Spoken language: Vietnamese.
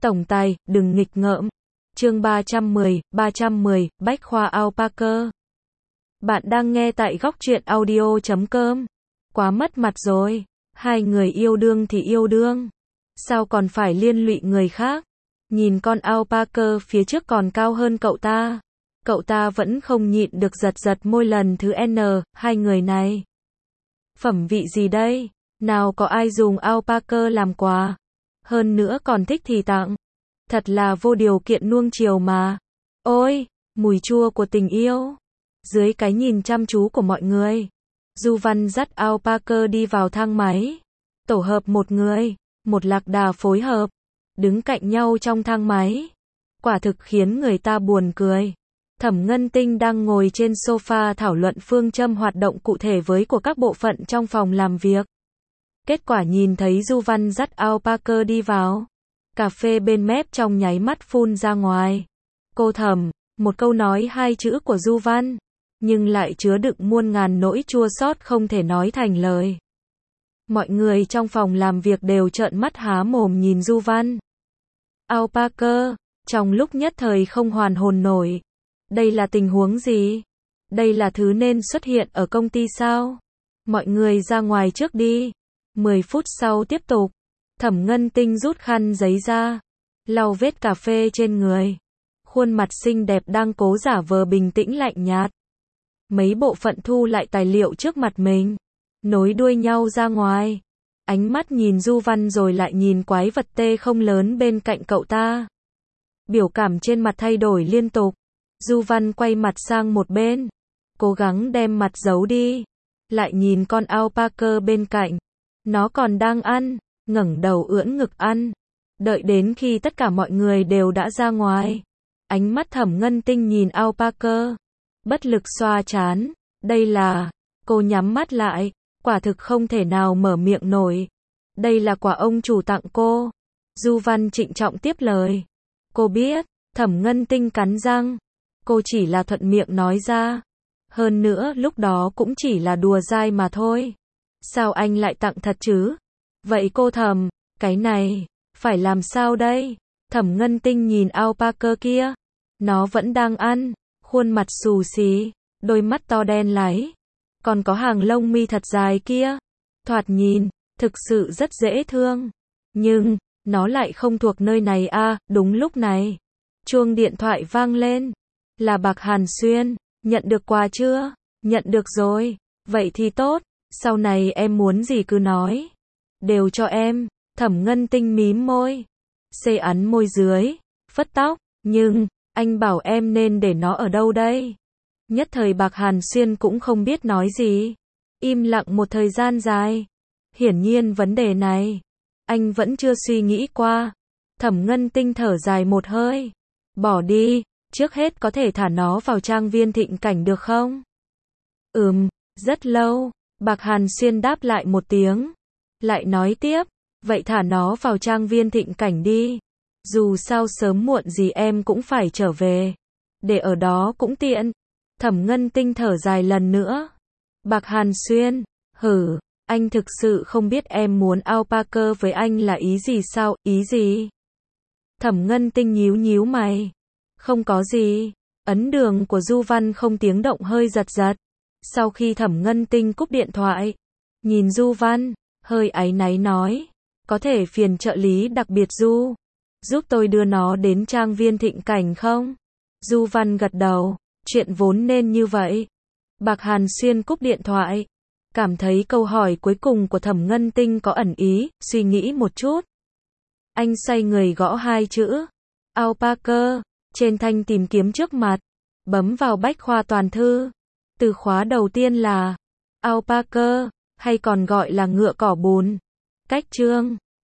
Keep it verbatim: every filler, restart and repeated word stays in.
Tổng tài, đừng nghịch ngợm. Chương ba trăm mười, ba trăm mười, Bách khoa Alpaca. Bạn đang nghe tại góc truyện audio chấm com. Quá mất mặt rồi. Hai người yêu đương thì yêu đương. Sao còn phải liên lụy người khác? Nhìn con alpaca phía trước còn cao hơn cậu ta. Cậu ta vẫn không nhịn được giật giật môi lần thứ N, hai người này. Phẩm vị gì đây? Nào có ai dùng alpaca làm quà? Hơn nữa còn thích thì tặng. Thật là vô điều kiện nuông chiều mà. Ôi, mùi chua của tình yêu. Dưới cái nhìn chăm chú của mọi người, Du Văn dắt alpaca đi vào thang máy. Tổ hợp một người, một lạc đà phối hợp, đứng cạnh nhau trong thang máy. Quả thực khiến người ta buồn cười. Thẩm Ngân Tinh đang ngồi trên sofa thảo luận phương châm hoạt động cụ thể với của các bộ phận trong phòng làm việc. Kết quả nhìn thấy Du Văn dắt alpaca đi vào. Cà phê bên mép trong nháy mắt phun ra ngoài. Cô Thẩm, một câu nói hai chữ của Du Văn, nhưng lại chứa đựng muôn ngàn nỗi chua xót không thể nói thành lời. Mọi người trong phòng làm việc đều trợn mắt há mồm nhìn Du Văn. Alpaca, trong lúc nhất thời không hoàn hồn nổi. Đây là tình huống gì? Đây là thứ nên xuất hiện ở công ty sao? Mọi người ra ngoài trước đi. mười phút sau tiếp tục. Thẩm Ngân Tinh rút khăn giấy ra, lau vết cà phê trên người. Khuôn mặt xinh đẹp đang cố giả vờ bình tĩnh lạnh nhạt. Mấy bộ phận thu lại tài liệu trước mặt mình, nối đuôi nhau ra ngoài. Ánh mắt nhìn Du Văn rồi lại nhìn quái vật tê không lớn bên cạnh cậu ta. Biểu cảm trên mặt thay đổi liên tục. Du Văn quay mặt sang một bên, cố gắng đem mặt giấu đi. Lại nhìn con alpaca bên cạnh, nó còn đang ăn, ngẩng đầu ưỡn ngực ăn. Đợi đến khi tất cả mọi người đều đã ra ngoài, ánh mắt Thẩm Ngân Tinh nhìn alpaca, bất lực xoa trán. Đây là, cô nhắm mắt lại, quả thực không thể nào mở miệng nổi. Đây là quà ông chủ tặng cô. Du Văn trịnh trọng tiếp lời. Cô biết. Thẩm Ngân Tinh cắn răng. Cô chỉ là thuận miệng nói ra. Hơn nữa lúc đó cũng chỉ là đùa dai mà thôi. Sao anh lại tặng thật chứ? Vậy cô Thẩm, cái này, phải làm sao đây? Thẩm Ngân Tinh nhìn alpaca kia. Nó vẫn đang ăn, khuôn mặt xù xí, đôi mắt to đen láy. Còn có hàng lông mi thật dài kia. Thoạt nhìn, thực sự rất dễ thương. Nhưng, nó lại không thuộc nơi này à, đúng lúc này. Chuông điện thoại vang lên. Là Bạc Hàn Xuyên. Nhận được quà chưa? Nhận được rồi. Vậy thì tốt, sau này em muốn gì cứ nói. Đều cho em. Thẩm Ngân Tinh mím môi. Xê ấn môi dưới, phất tóc. Nhưng, anh bảo em nên để nó ở đâu đây? Nhất thời Bạc Hàn Xuyên cũng không biết nói gì. Im lặng một thời gian dài. Hiển nhiên vấn đề này, anh vẫn chưa suy nghĩ qua. Thẩm Ngân Tinh thở dài một hơi. Bỏ đi, trước hết có thể thả nó vào trang viên Thịnh Cảnh được không? Ừm, rất lâu. Bạc Hàn Xuyên đáp lại một tiếng. Lại nói tiếp, vậy thả nó vào trang viên Thịnh Cảnh đi. Dù sao sớm muộn gì em cũng phải trở về. Để ở đó cũng tiện. Thẩm Ngân Tinh thở dài lần nữa. Bạc Hàn Xuyên, hử, anh thực sự không biết em muốn alpaca với anh là ý gì sao, ý gì? Thẩm Ngân Tinh nhíu nhíu mày. Không có gì. Ấn đường của Du Văn không tiếng động hơi giật giật. Sau khi Thẩm Ngân Tinh cúp điện thoại, nhìn Du Văn, hơi áy náy nói. Có thể phiền trợ lý đặc biệt Du, giúp tôi đưa nó đến trang viên Thịnh Cảnh không? Du Văn gật đầu. Chuyện vốn nên như vậy. Bạc Hàn Xuyên cúp điện thoại. Cảm thấy câu hỏi cuối cùng của Thẩm Ngân Tinh có ẩn ý, suy nghĩ một chút. Anh xoay người gõ hai chữ. Alpaca. Trên thanh tìm kiếm trước mặt. Bấm vào bách khoa toàn thư. Từ khóa đầu tiên là Alpaca, hay còn gọi là ngựa cỏ bùn. Cách chương.